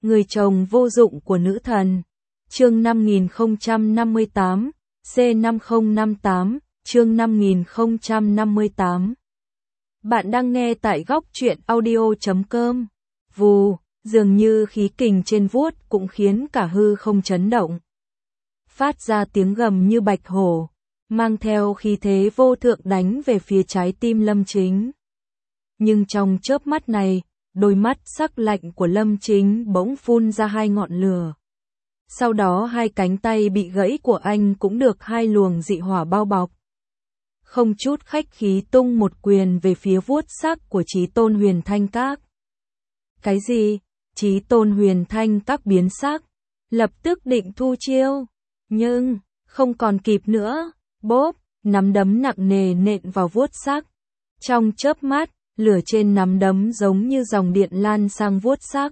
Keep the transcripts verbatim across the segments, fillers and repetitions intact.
Người chồng vô dụng của nữ thần. Chương năm nghìn không trăm năm mươi tám, C năm không năm tám, chương năm nghìn không trăm năm mươi tám. Bạn đang nghe tại góc truyện audio chấm com. Vù, dường như khí kình trên vuốt cũng khiến cả hư không chấn động. Phát ra tiếng gầm như bạch hổ, mang theo khí thế vô thượng đánh về phía trái tim Lâm Chính. Nhưng trong chớp mắt này, đôi mắt sắc lạnh của Lâm Chính bỗng phun ra hai ngọn lửa. Sau đó hai cánh tay bị gãy của anh cũng được hai luồng dị hỏa bao bọc. Không chút khách khí tung một quyền về phía vuốt sắc của Chí Tôn Huyền Thanh Các. Cái gì? Chí Tôn Huyền Thanh Các biến sắc, lập tức định thu chiêu, nhưng không còn kịp nữa, bốp, nắm đấm nặng nề nện vào vuốt sắc. Trong chớp mắt, lửa trên nắm đấm giống như dòng điện lan sang vuốt sắc,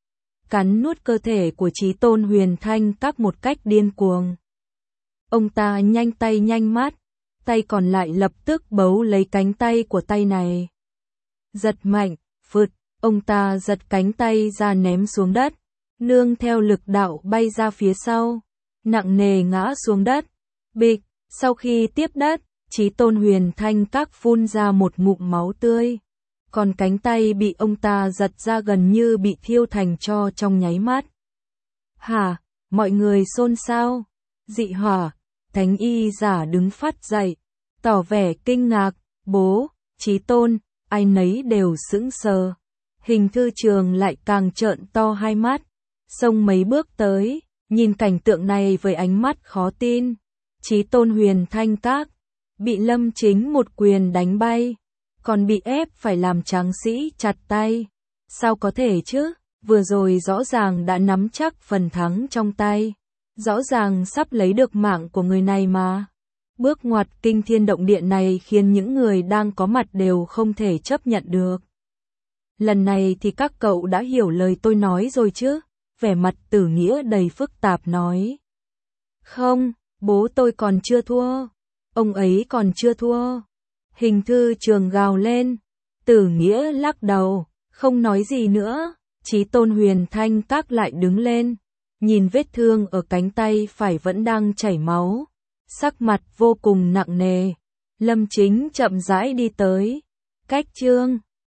cắn nuốt cơ thể của Chí Tôn Huyền Thanh Các một cách điên cuồng. Ông ta nhanh tay nhanh mắt, tay còn lại lập tức bấu lấy cánh tay của tay này. Giật mạnh, phụt, ông ta giật cánh tay ra ném xuống đất, nương theo lực đạo bay ra phía sau, nặng nề ngã xuống đất. Bịch, sau khi tiếp đất, Chí Tôn Huyền Thanh Các phun ra một ngụm máu tươi. Còn cánh tay bị ông ta giật ra gần như bị thiêu thành tro trong nháy mắt. Hả, mọi người xôn xao. Dị hỏa, thánh y giả đứng phát dậy, tỏ vẻ kinh ngạc. Bố, Chí Tôn, ai nấy đều sững sờ. Hình Thư Trường lại càng trợn to hai mắt, xông mấy bước tới, nhìn cảnh tượng này với ánh mắt khó tin. Chí Tôn Huyền Thanh Các bị Lâm Chính một quyền đánh bay, còn bị ép phải làm tráng sĩ chặt tay. Sao có thể chứ? Vừa rồi rõ ràng đã nắm chắc phần thắng trong tay, rõ ràng sắp lấy được mạng của người này mà. Bước ngoặt kinh thiên động địa này khiến những người đang có mặt đều không thể chấp nhận được. Lần này thì các cậu đã hiểu lời tôi nói rồi chứ? Vẻ mặt Tử Nghĩa đầy phức tạp nói. Không, bố tôi còn chưa thua. Ông ấy còn chưa thua. Hình Thư Trường gào lên. Tử Nghĩa lắc đầu, không nói gì nữa. Chí Tôn Huyền Thanh Các lại đứng lên, nhìn vết thương ở cánh tay phải vẫn đang chảy máu, sắc mặt vô cùng nặng nề. Lâm Chính chậm rãi đi tới. Cách chương